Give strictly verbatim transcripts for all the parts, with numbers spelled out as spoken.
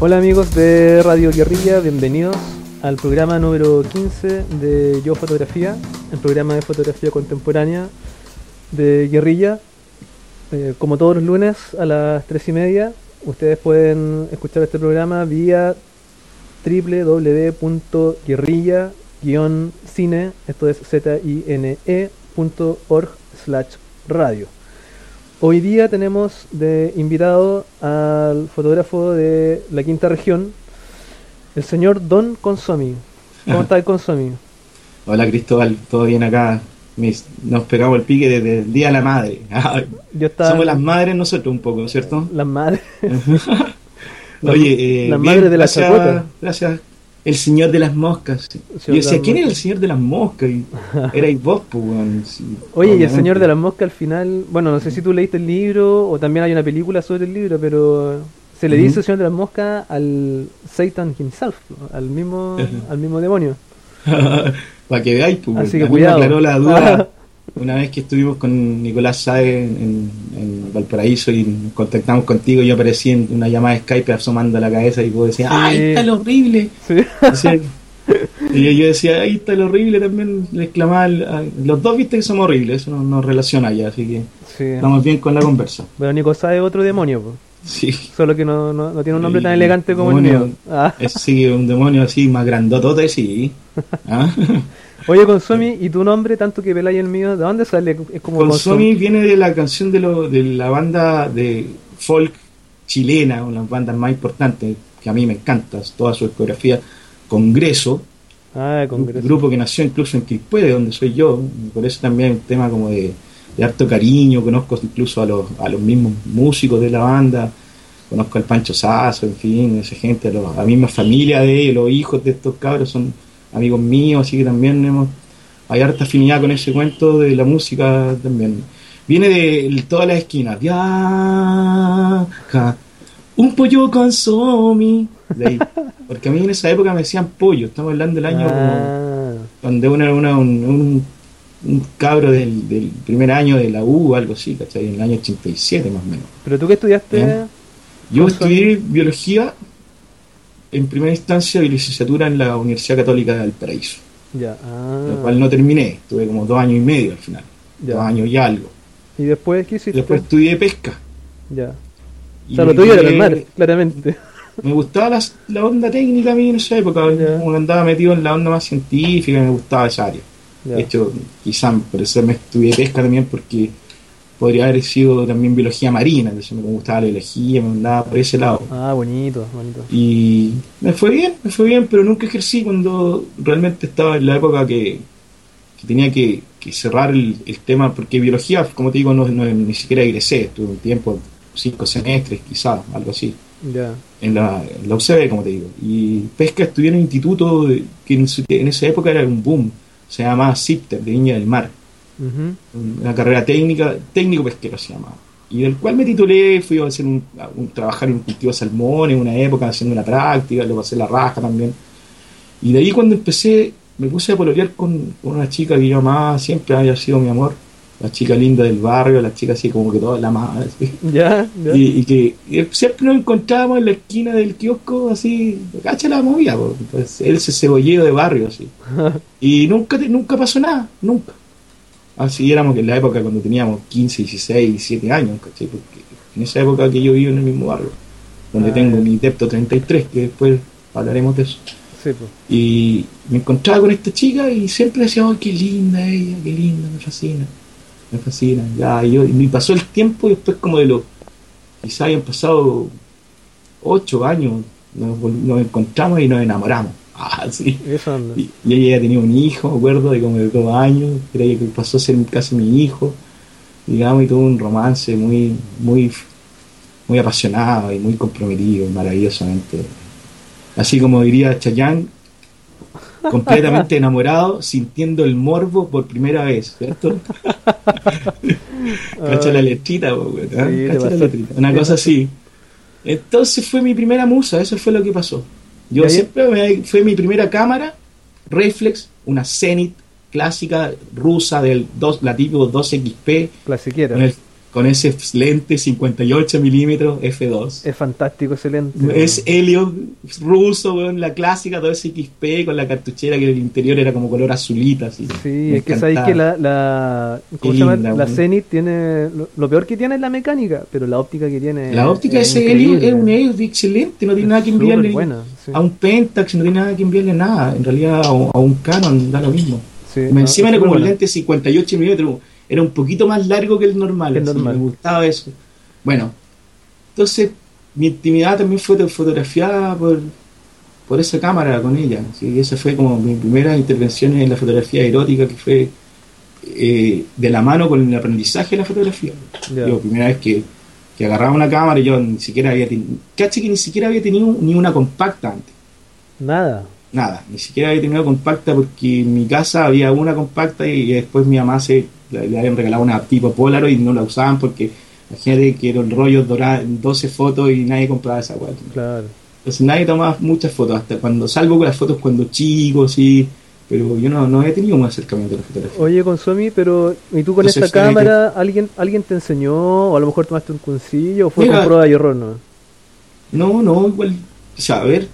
Hola amigos de Radio Guerrilla, bienvenidos al programa número quince de Yo Fotografía, el programa de fotografía contemporánea de Guerrilla. Eh, como todos los lunes a las tres y media, ustedes pueden escuchar este programa vía doble u doble u doble u punto guerrilla guion cine, esto es Z I N E punto org slash radio. Hoy día tenemos de invitado al fotógrafo de la quinta región, el señor Don Consomi. ¿Cómo está el Consomi? Hola Cristóbal, todo bien acá. Mis, nos pegamos el pique desde el Día de la Madre. Yo estaba... Somos las madres nosotros un poco, ¿cierto? Las madres. Oye, eh, las bien, madres de la gracias, chacota. Gracias. El señor de las moscas. Yo decía, ¿quién era el señor de las moscas? Y erais vos, pues, bueno, sí, Oye, obviamente. Y el señor de las moscas al final, bueno, no sé si tú leíste el libro o también hay una película sobre el libro, pero se le uh-huh. dice el señor de las moscas al Satan himself, al mismo, uh-huh. al mismo demonio. Para que veáis, pues. Así que a cuidado. mí me aclaró la duda una vez que estuvimos con Nicolás Sáez en, en Valparaíso y nos contactamos contigo y yo aparecí en una llamada de Skype asomando la cabeza y vos decías, sí. ¡ay, está lo horrible! Sí. O sea, y yo decía, ¡ay, está lo horrible! También le exclamaba, los dos viste que somos horribles, eso nos, nos relaciona ya, así que sí. Estamos bien con la conversa. Pero Nicolás Sáez es otro demonio, pues. Sí. Solo que no, no, no tiene un nombre tan elegante como demonio, el mío. Ah. Es, sí, un demonio así más grandotote, sí. ¿Ah? Oye, Consomi, ¿y tu nombre, tanto que Pelay el mío, de dónde sale? Es como Consomi Consum... viene de la canción de, lo, de la banda de folk chilena, una de las bandas más importantes, que a mí me encanta, toda su discografía, Congreso. Ah, Congreso. Un grupo que nació incluso en Quilpué, de donde soy yo, por eso también es un tema como de, de harto cariño, conozco incluso a los, a los mismos músicos de la banda, conozco al Pancho Sazo, en fin, esa gente, a, los, a la misma familia de ellos, los hijos de estos cabros son amigos míos, así que también hemos, hay harta afinidad con ese cuento de la música también. Viene de todas las esquinas. Viaja, un pollo Consomi. De ahí. Porque a mí en esa época me decían pollo, estamos hablando del año ah. como, donde una, una, un, un, un cabro del, del primer año de la U o algo así, ¿cachai? En el año ochenta y siete más o menos. ¿Pero tú qué estudiaste? ¿Eh? Yo estudié biología. En primera instancia, y licenciatura en la Universidad Católica de Valparaíso. Ya. Ah. La cual no terminé, tuve como dos años y medio al final. Ya. Dos años y algo. ¿Y después qué hiciste? Después estudié pesca. Ya. O sea, lo tuyo era el mar, claramente. Me gustaba la, la onda técnica a mí en esa época, ya. Como que andaba metido en la onda más científica, me gustaba esa área. Ya. De hecho, quizás por eso me estudié pesca también, porque podría haber sido también biología marina, entonces me gustaba la biología, me andaba por ese lado. Ah, bonito, bonito. Y me fue bien, me fue bien, pero nunca ejercí cuando realmente estaba en la época que, que tenía que, que cerrar el, el tema, porque biología, como te digo, no, no ni siquiera egresé, estuve un tiempo, cinco semestres quizás, algo así. Ya. En la, en la U C B, como te digo. Y pesca estudié en un instituto de, que en, en esa época era un boom, se llamaba CIPTER, de Viña del Mar. Uh-huh. Una carrera técnica, técnico pesquero se llamaba, y del cual me titulé, fui a hacer un, un trabajar en un cultivo de salmones una época haciendo una práctica, luego pasé la raja también, y de ahí cuando empecé me puse a pololear con, con una chica que yo amaba, siempre había sido mi amor, la chica linda del barrio, la chica así como que toda la amaba, ya, ya. Y, y que y siempre nos encontrábamos en la esquina del kiosco así, cacha la movida, pues, él se cebolleo de barrio así, y nunca, nunca pasó nada, nunca. Así éramos que en la época cuando teníamos quince, dieciséis, diecisiete años, ¿cachai? Porque en esa época que yo vivo en el mismo barrio, donde ah, tengo mi Depto treinta y tres, que después hablaremos de eso. Sí, pues. Y me encontraba con esta chica y siempre decía, oh, qué linda ella, qué linda, me fascina, me fascina. Ya, y, yo, y me pasó el tiempo y después como de los, quizás hayan pasado ocho años, nos, nos encontramos y nos enamoramos. Ah, sí. Y, y ella ya tenía un hijo, me acuerdo, de como de dos años, era ella que pasó a ser casi mi hijo, digamos, y tuvo un romance muy, muy, muy apasionado y muy comprometido, maravillosamente. Así como diría Chayanne, completamente enamorado, sintiendo el morbo por primera vez, ¿cierto? Cacha la letrita, ¿eh? Sí, Cacha la letrita, una cosa así. Entonces fue mi primera musa, eso fue lo que pasó. Yo siempre me, fue mi primera cámara reflex, una Zenith clásica rusa del dos, la típico dos equis pe, clasiquera, con el, con ese lente cincuenta y ocho milímetros efe dos. Es fantástico ese lente. Es helio ruso, weón, la clásica, todo ese equis pe con la cartuchera que el interior era como color azulita. Así. Sí, Me es que encantaba. sabéis que la, la, ¿cómo Qué se llama? linda, La weón. Zenith tiene, lo, lo peor que tiene es la mecánica, pero la óptica que tiene La óptica de es ese helio increíble. es un helio excelente, no tiene Es nada que súper enviarle buena, sí. a un Pentax, no tiene nada que enviarle nada. En realidad a un, a un Canon da lo mismo. Sí, Y no, encima es era como súper el buena. lente cincuenta y ocho milímetros, era un poquito más largo que el normal, Que el así, normal. me gustaba eso. Bueno, entonces mi intimidad también fue fotografiada por, por esa cámara con ella. ¿Sí? Esa fue como mi primera intervención en la fotografía erótica, que fue eh, de la mano con el aprendizaje de la fotografía. Ya. Yo, primera vez que, que agarraba una cámara, yo ni siquiera había tenido, caché que ni siquiera había tenido ni una compacta antes. Nada. Nada, ni siquiera había tenido compacta porque en mi casa había una compacta y después mi mamá se le, le habían regalado una tipo Polaroid y no la usaban porque imagínate que era el rollo dorado, doce fotos y nadie compraba esa weá. Claro. Entonces nadie tomaba muchas fotos, hasta cuando salgo con las fotos cuando chico, sí, pero yo no, no he tenido un acercamiento a la fotografía. Oye, Consumi, pero ¿y tú con Entonces esta fue cámara alguien alguien te enseñó o a lo mejor tomaste un cursillo o fue Mira, con prueba y error, no? No, no, igual, o sea, a ver,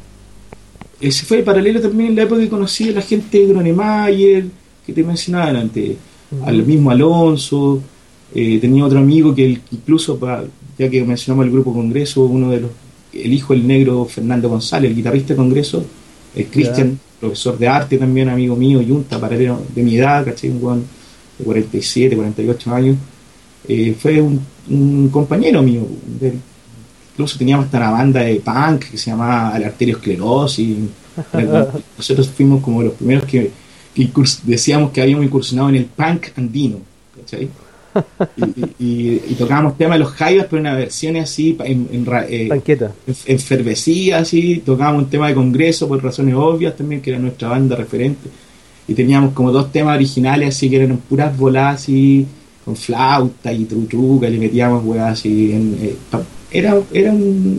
ese fue paralelo también en la época que conocí a la gente de Gronemeyer, que te mencionaba antes, Ujú. al mismo Alonso, eh, tenía otro amigo que él, incluso, pa- ya que mencionamos el grupo Congreso, uno de los, el hijo del negro Fernando González, el guitarrista de Congreso, el Cristian, profesor de arte también, amigo mío, yunta, paralelo de mi edad, ¿cachai? Un weón de cuarenta y siete, cuarenta y ocho años, eh, fue un, un compañero mío, de- incluso teníamos hasta una banda de punk que se llamaba La Arteriosclerosis. Nosotros fuimos como los primeros que, que incurs- decíamos que habíamos incursionado en el punk andino, ¿cachai? Y, y- y tocábamos temas de los Jaivas, pero en una versión así, pa- en, en ra- eh, Tanqueta. enf- enfervecida, así. Tocábamos un tema de Congreso por razones obvias también, que era nuestra banda referente. Y teníamos como dos temas originales, así que eran puras bolas así, con flauta y trutruca, y le metíamos weas así. En, eh, pa- era, era un,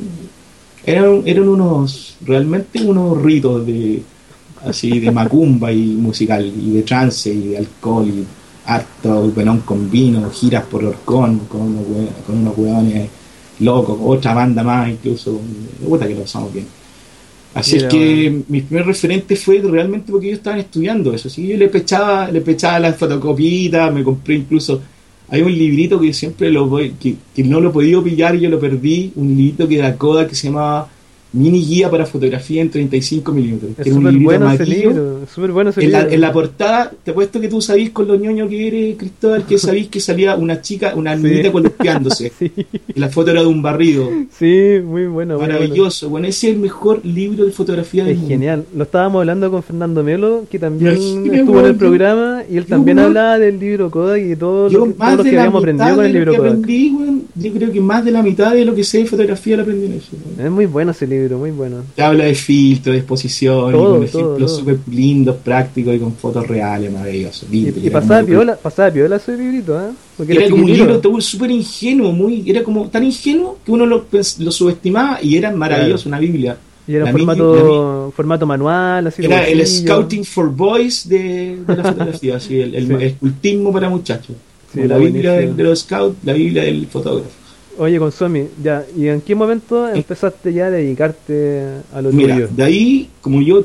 eran, eran unos, realmente unos ritos de así de macumba y musical, y de trance y de alcohol y harto venón con vino, giras por Orcón con unos, hue- con unos hueones locos, otra banda más incluso, me gusta que lo pasamos bien. Así Mira, es que bueno. mi primer referente fue realmente porque ellos estaban estudiando eso, así que yo le pechaba, le pechaba las fotocopitas, me compré incluso, hay un librito que siempre lo voy, que, que no lo he podido pillar y yo lo perdí, un librito que da Kodak que se llamaba Mini Guía para Fotografía en treinta y cinco milímetros, Es que era un súper librito bueno ese amarillo. libro, es súper bueno ese En la, libro. en la portada, te apuesto que tú sabís con lo ñoño que eres, Cristóbal, que sabís que salía una chica, una Sí. niñita columpiándose. Sí, Y la foto era de un barrido. sí, muy bueno, muy bueno. Maravilloso. Bueno, ese es el mejor libro de fotografía del Es mundo. genial. Lo estábamos hablando con Fernando Melo, que también Imagínate, estuvo en el weón, programa, y él yo, también weón, hablaba del libro Kodak y de todo Yo lo que, todo más lo de que la habíamos aprendido mitad con de el lo libro que Kodak. aprendí, weón, yo creo que más de la mitad de lo que sé de fotografía lo aprendí en eso. weón. Es muy bueno ese libro, muy bueno. Te habla de filtro, de exposición, y Todo, con todo, ejemplos todo. súper lindos, prácticos y con fotos reales, maravillosos. Y, lindo, y era pasaba como- piola, pasaba piola ese librito, ¿eh? Porque Era era como un chiquitito. libro todo súper ingenuo, muy, era como tan ingenuo que uno lo, pens- lo subestimaba y era maravilloso, una Biblia. Y era La formato, Biblia- la formato manual, así de Era el bolsillo. Scouting for Boys de, de la fotografía, así, el, el Sí. escultismo para muchachos. Sí, Como era la Biblia buenísimo. del- de los scouts, la Biblia del fotógrafo. Oye, Consumi, ya, ¿y en qué momento empezaste ya a dedicarte a lo Mira, tuyo? de ahí, como yo,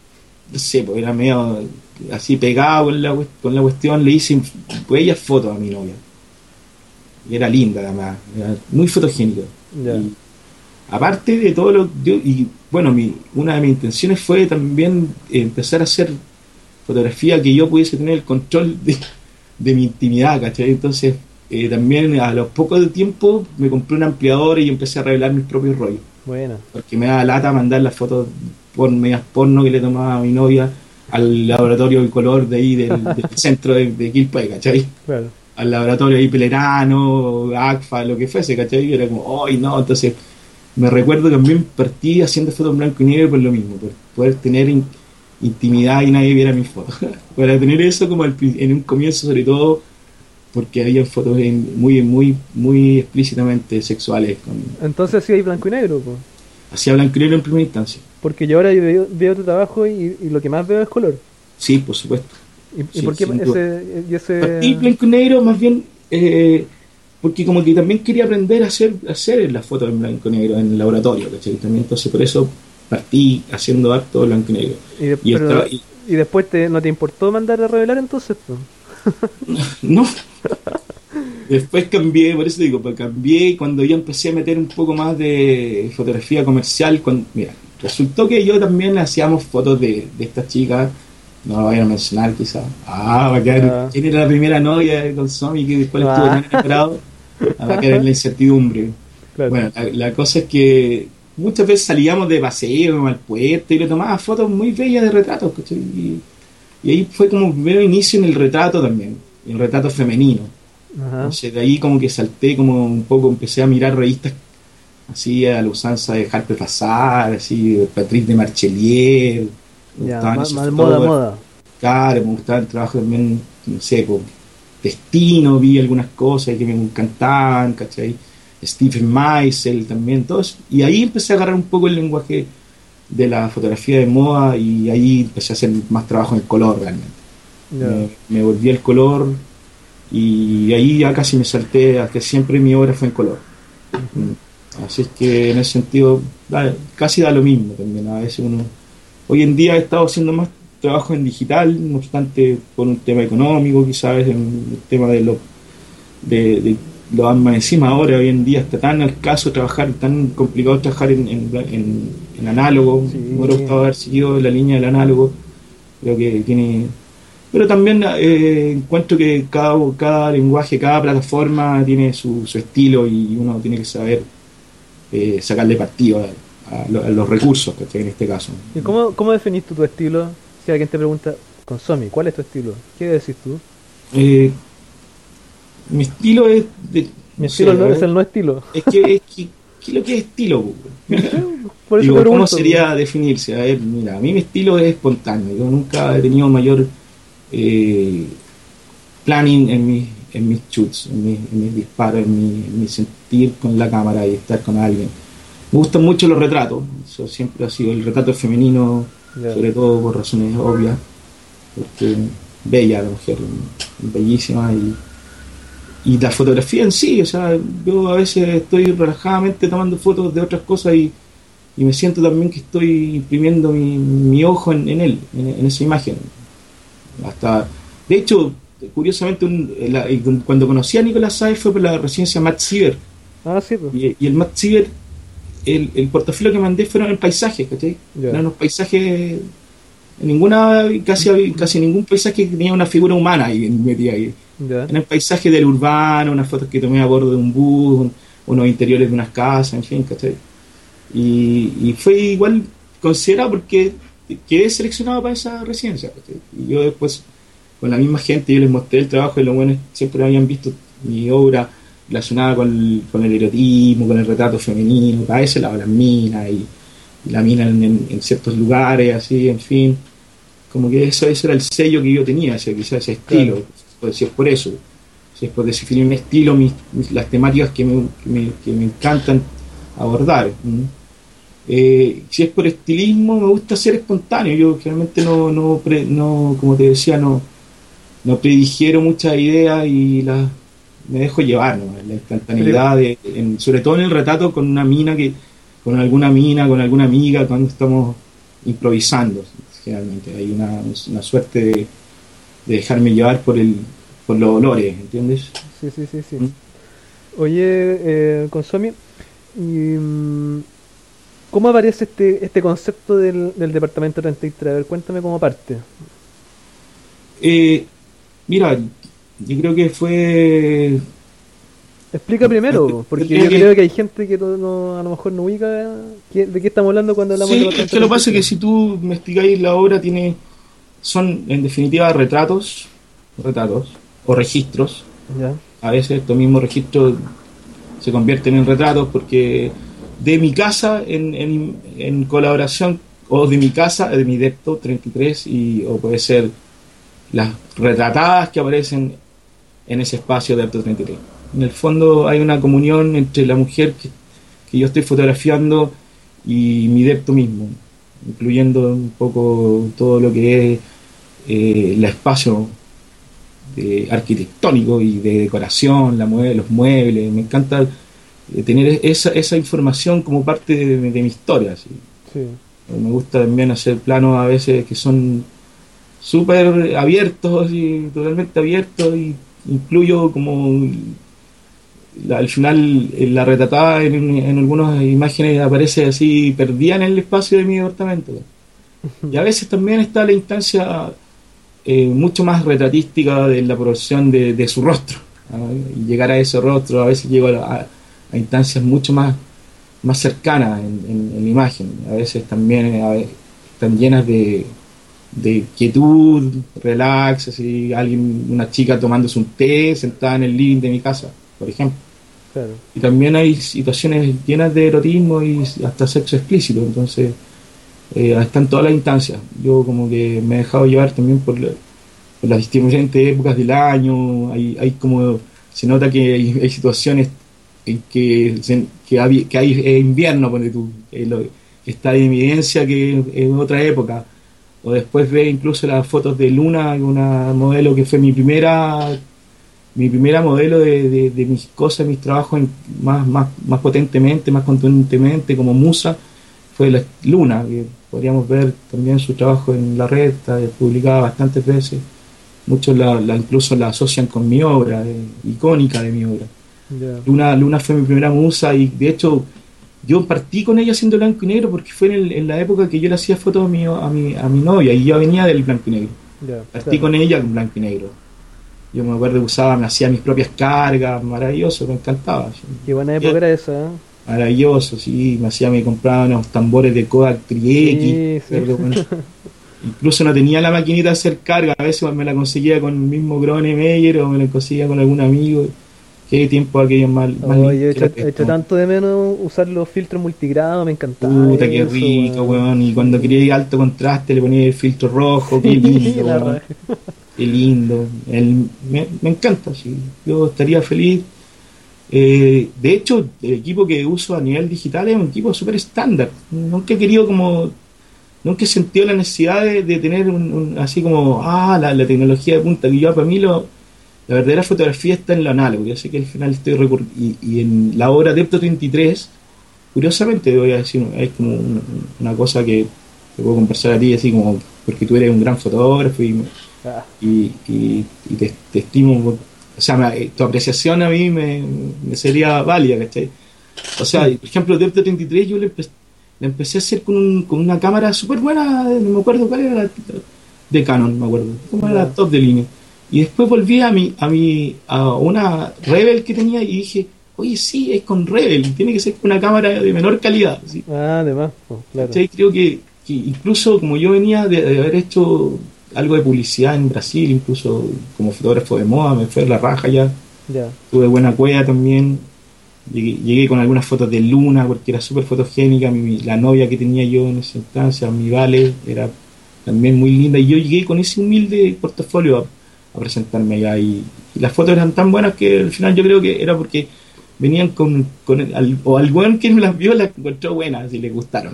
no sé, pues era medio así pegado con la, cuest- con la cuestión, le hice bellas fotos a mi novia. Y era linda, además, era muy fotogénica. Ya. Y aparte de todo lo yo- y bueno, mi, una de mis intenciones fue también empezar a hacer fotografía que yo pudiese tener el control de, de mi intimidad, ¿cachai? Entonces, eh, también a los pocos de tiempo me compré un ampliador y empecé a revelar mis propios rollos. Buena. Porque me da lata mandar las fotos por medias porno que le tomaba a mi novia al laboratorio de color de ahí del, del centro de, de Quilpué, ¿cachai? Claro. Al laboratorio ahí Pelerano, A C F A, lo que fuese, ¿cachai? Y era como, ¡ay no! Entonces, me recuerdo que también partí haciendo fotos en blanco y negro por lo mismo, por poder tener in- intimidad y nadie viera mis fotos. Para tener eso como al pri- en un comienzo, sobre todo, porque había fotos en- muy, muy, muy explícitamente sexuales, con, Entonces sí hay blanco y negro, pues. hacía blanco y negro en primera instancia. Porque yo ahora veo, veo tu trabajo y, y lo que más veo es color. Sí, por supuesto. ¿Y, y Sí, por qué sin ese, y ese... Partí blanco y negro, más bien, eh, porque como que también quería aprender a hacer, a hacer las fotos en blanco y negro en el laboratorio, ¿cachai? También, entonces por eso partí haciendo harto blanco y negro. Y, de, Y, pero, estaba, y y después te, no te importó mandar a revelar entonces, pues. no, después cambié, por eso digo, pues cambié y cuando ya empecé a meter un poco más de fotografía comercial, cuando, mira, resultó que yo también hacíamos fotos de, de estas chicas, no lo voy a mencionar quizás. Ah, va a quedar, Ah. ¿quién era la primera novia de Consomi que después Ah. estuvo tan enamorado? Ah, va a quedar en la incertidumbre. Claro. Bueno, la, la cosa es que muchas veces salíamos de paseo al puerto y le tomaba fotos muy bellas de retratos, ¿cachai? Y, y ahí fue como mi primer inicio en el retrato también, en el retrato femenino. Ajá. Entonces de ahí como que salté como un poco, empecé a mirar revistas así a la usanza de Harper Bazaar, así de Patrice de Marchelier, me Ya, gustaban más, esos más moda, fotógrafos. moda. Claro, me gustaba el trabajo también, no sé, por Destino, vi algunas cosas que me encantaban, ¿cachai? Stephen Meisel también, todos. Y ahí empecé a agarrar un poco el lenguaje de la fotografía de moda y ahí empecé a hacer más trabajo en color realmente. Ya. Me, me volví al color y ahí ya casi me salté a que siempre mi obra fue en color. Mm. Así es que en ese sentido da- casi da lo mismo también. A veces uno... Hoy en día he estado haciendo más trabajo en digital, no obstante por un tema económico, quizás en el tema de lo de, de lo más encima ahora, hoy en día está tan escaso trabajar, tan complicado trabajar en, en, en, en análogo. Sí. Me hubiera gustado haber seguido la línea del análogo, creo que tiene... Pero también eh, encuentro que cada, cada lenguaje, cada plataforma tiene su, su estilo y uno tiene que saber eh, sacarle partido a, a, lo- a los recursos, ¿cachai? En este caso. ¿Y cómo, cómo definís tú tu estilo? Si alguien te pregunta, Consomi, ¿cuál es tu estilo? ¿Qué decís tú? Eh, mi estilo es... De, Mi no estilo sé, no, a es ver, el no estilo. es que, es que, ¿qué es lo que es estilo? Po? No sé, por eso Digo, te ¿cómo pregunto. sería definirse? A ver, mira, a mí mi estilo es espontáneo. Yo nunca he tenido mayor eh, planning en mis, en mis shoots, en mis, en mis disparos, en mi, en mi sentir con la cámara y estar con alguien. Me gustan mucho los retratos. Eso siempre ha sido el retrato femenino, Ya. sobre todo por razones obvias, porque bella la mujer, bellísima y y la fotografía en sí, o sea, yo a veces estoy relajadamente tomando fotos de otras cosas y, y me siento también que estoy imprimiendo mi, mi ojo en, en él, en, en esa imagen. Hasta, de hecho, curiosamente, un- la- cuando conocí a Nicolás Sáez fue por la residencia Matt Siever, Ah, sí, pues. y, y el Matt Siever, el, el portafolio que mandé fueron en paisajes, ¿cachai? Ya. Eran unos paisajes, en ninguna, casi, casi ningún paisaje que tenía una figura humana ahí metida ahí. Ya. En el paisaje del urbano, unas fotos que tomé a bordo de un bus, un- unos interiores de unas casas, en fin, ¿cachai? Y, y fue igual considerado porque quedé seleccionado para esa residencia, ¿cachai? Y yo después, con la misma gente, yo les mostré el trabajo y los buenos siempre habían visto mi obra relacionada con el, con el erotismo, con el retrato femenino, para ese lado, las minas y, y la mina en, en- en ciertos lugares, así, en fin. Como que eso, ese era el sello que yo tenía, ese, quizás ese estilo. Claro. Pues, si es por eso, si es por definir mi estilo, mis, mis- las temáticas que me, que me, que me encantan abordar. ¿Mm? Eh, si es por estilismo, me gusta ser espontáneo. Yo generalmente no, no, pre- no como te decía, no, no predigiero muchas ideas y las me dejo llevar, ¿no? La instantaneidad, de, en- sobre todo en el retrato con una mina que, con alguna mina, con alguna amiga, cuando estamos improvisando, generalmente hay una, una suerte de, de dejarme llevar por el, por los olores, ¿entiendes? Sí, sí, sí, sí. ¿Mm? Oye, eh, Consomi, y, mm, ¿cómo aparece este, este concepto del, del departamento treinta y tres? A ver, cuéntame cómo parte. Eh, mira, yo creo que fue... Explica primero, porque creo yo que- creo que hay gente que no, no- a lo mejor no ubica qué- de qué estamos hablando cuando hablamos Sí, del es departamento que lo que pasa es que treinta y si tú me explicáis la obra, tiene, son en definitiva retratos, retratos o registros. tres. Ya, A veces estos mismos registros se convierten en retratos porque de mi casa en, en, en colaboración, o de mi casa, de mi depto treinta y tres, y, o puede ser las retratadas que aparecen en ese espacio de depto treinta y tres. En el fondo hay una comunión entre la mujer que, que yo estoy fotografiando y mi depto mismo, incluyendo un poco todo lo que es eh, el espacio de arquitectónico y de decoración, la mue los muebles. Me encanta eh, tener esa, esa información como parte de, de, de mi historia. ¿Sí? Sí. Me gusta también hacer planos a veces que son súper abiertos y totalmente abiertos, y incluyo como la, al final la retratada en, en algunas imágenes aparece así perdida en el espacio de mi departamento. Y a veces también está la instancia eh, mucho más retratística de la producción de, de su rostro, ¿no? Y llegar a ese rostro, a veces llego a, a, a instancias mucho más, más cercanas en, en, en la imagen. A veces también a veces, están llenas de, de quietud, relax, así, alguien, una chica tomándose un té sentada en el living de mi casa, por ejemplo. Claro. Y también hay situaciones llenas de erotismo y hasta sexo explícito, entonces eh, están todas las instancias. Yo como que me he dejado llevar también por, la, por las diferentes épocas del año. Hay, hay como, se nota que hay, hay situaciones en que, se, que, hay, que hay eh, invierno, ponte tú, eh, lo, que está en evidencia que en otra época. O después ve incluso las fotos de Luna, una modelo que fue mi primera mi primera modelo de, de, de mis cosas, mis trabajos en, más, más, más potentemente, más contundentemente como musa, fue la Luna, que podríamos ver también su trabajo en la red, está publicada bastantes veces. Muchos la, la incluso la asocian con mi obra, eh, icónica de mi obra. Yeah. Luna, Luna fue mi primera musa, y de hecho yo partí con ella haciendo blanco y negro porque fue en, el, en la época que yo le hacía fotos a mi, a mi, a mi novia, y yo venía del blanco y negro. Yeah, partí claro. con ella con blanco y negro. Yo me acuerdo que usaba, me hacía mis propias cargas, maravilloso, me encantaba. Qué buena época era esa, ¿eh? Maravilloso, sí, me hacía, me compraba unos tambores de Kodak Tri-X, Sí, sí. bueno, incluso no tenía la maquinita de hacer carga, a veces me la conseguía con el mismo Grone Meyer o me la conseguía con algún amigo. Qué tiempo aquellos más, más Oh, yo he lindos que hecho, he era hecho esto. tanto de menos usar los filtros multigrado, me encantaba Puta, qué eso, rico, weón. weón. Y cuando Sí. quería ir a alto contraste le ponía el filtro rojo, qué Sí, lindo, la weón. raja. Qué lindo. El, me, me encanta, sí. Yo estaría feliz. Eh, de hecho, el equipo que uso a nivel digital es un equipo súper estándar. Nunca he querido como, nunca he sentido la necesidad de, de tener un, un- así como, ah, la, la tecnología de punta. Que yo, para mí, lo, la verdadera fotografía está en lo análogo. Yo sé que al final estoy recur- y, y en la obra Depto treinta y tres, curiosamente, voy a decir, es como una, una cosa que te puedo conversar a ti, así como, porque tú eres un gran fotógrafo y, Ah, y, y, y te, te estimo, por- o sea, me- tu apreciación a mí me, me sería válida, ¿cachai? O sea, por ejemplo, Depto treinta y tres yo le, empe- le empecé a hacer con, un- con una cámara súper buena, no me acuerdo cuál era, la, de Canon, me acuerdo, como era la ya. top de línea. Y después volví a mi, a mi, a una Rebel que tenía y dije, oye, sí, es con Rebel, tiene que ser con una cámara de menor calidad, ¿sí? Ah, además, pues, claro. ¿Cachai? Creo que, que incluso como yo venía de, de haber hecho algo de publicidad en Brasil, incluso como fotógrafo de moda, me fue la raja ya, Ya. tuve buena cueva también, llegué, llegué con algunas fotos de Luna porque era súper fotogénica, mi, mi- la novia que tenía yo en esa instancia, mi Vale, era también muy linda, y yo llegué con ese humilde portafolio a, a presentarme allá, y, y las fotos eran tan buenas que al final yo creo que era porque venían con, con el- al- o al buen que las vio las encontró buenas y le gustaron,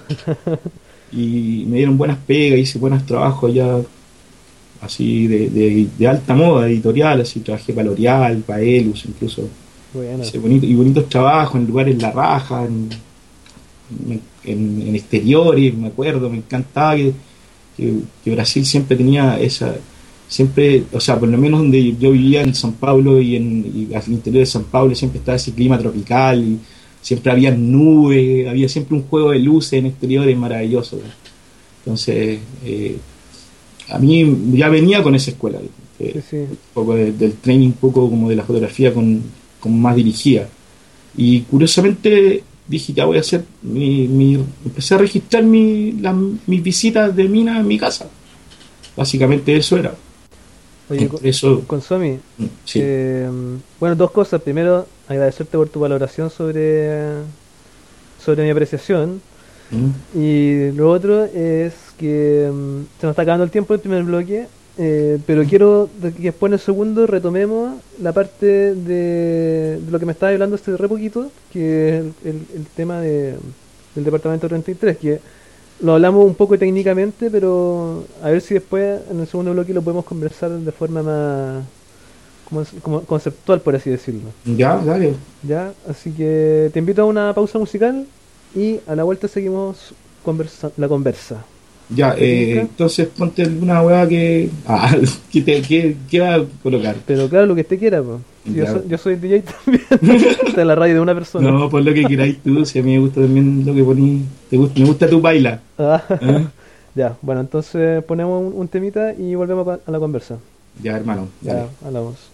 y me dieron buenas pegas, hice buenos trabajos ya así de, de, de alta moda, editorial, así trabajé para L'Oreal, para Elus, incluso Bueno. hice bonito, y bonitos trabajos en lugares La Raja, en, en, en exteriores, me acuerdo, me encantaba que, que, que Brasil siempre tenía esa, siempre, o sea, por lo menos donde yo vivía en San Pablo y en y al interior de San Pablo siempre estaba ese clima tropical, y siempre había nubes, había siempre un juego de luces en exteriores maravilloso. Entonces, eh, a mí ya venía con esa escuela, eh, Sí, sí. un poco de- del training, un poco como de la fotografía con, con más dirigida. Y curiosamente dije, ya voy a hacer mi, mi- empecé a registrar mi, las- mis visitas de mina en mi casa. Básicamente eso era. Oye, con, Eso, con Somi, mm, sí. eh, bueno, dos cosas. Primero, agradecerte por tu valoración sobre, sobre mi apreciación. Mm, Y lo otro es que mm, se nos está acabando el tiempo del primer bloque, eh, pero quiero de- que después en el segundo retomemos la parte de, de lo que me estaba hablando hace re poquito, que es el, el- el tema de, del departamento treinta y tres, que lo hablamos un poco técnicamente, pero a ver si después en el segundo bloque lo podemos conversar de forma más, como, como conceptual, por así decirlo. Ya, dale. Ya, así que te invito a una pausa musical y a la vuelta seguimos conversa la conversa. Ya, ¿Te eh, tinca? entonces ponte alguna weá que. Ah, ¿qué, te, qué, qué va a colocar? Pero claro, lo que usted quiera, pues. Yo Ya. soy, yo soy D J también. Esta es la radio de una persona. No, pon lo que queráis tú, si a mí me gusta también lo que ponís. Te gusta, me gusta tu baila. Ah, ¿Eh? ya, bueno, entonces ponemos un, un temita y volvemos a a la conversa. Ya, hermano, dale. Ya, hablamos.